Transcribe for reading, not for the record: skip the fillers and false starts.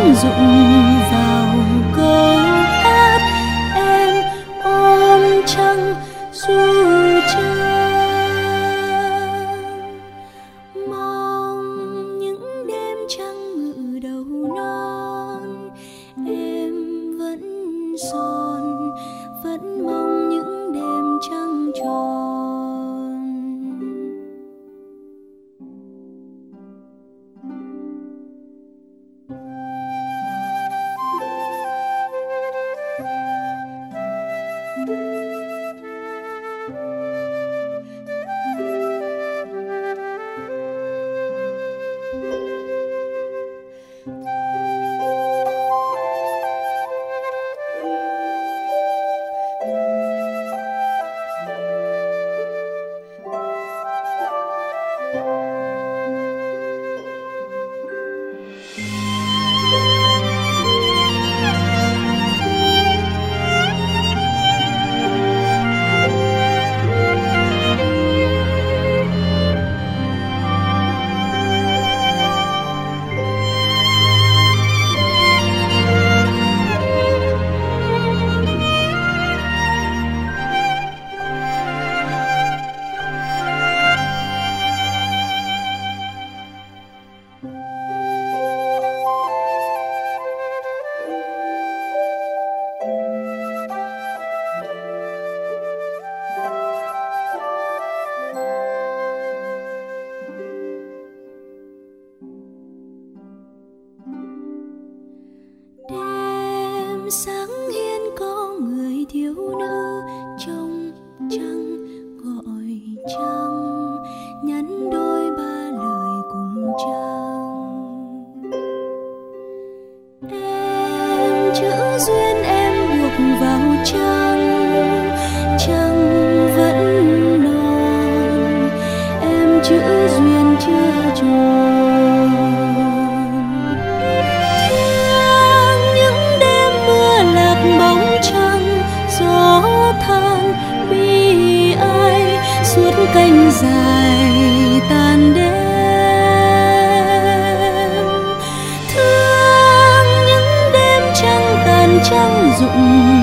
trăng rụng vào câu hát, em ôm trăng du trăng. Mong những đêm trăng ngự đầu non, em vẫn son, vẫn mong những đêm trăng tròn. Sáng hiên có người thiếu nữ trong trăng gọi trăng, nhắn đôi ba lời cùng trăng. Em chữ duyên em buộc vào trăng, trăng vẫn non, em chữ duyên chưa tròn. Bóng trăng gió than bi ai suốt cánh dài tàn đêm. Thương những đêm trăng tàn trăng rụng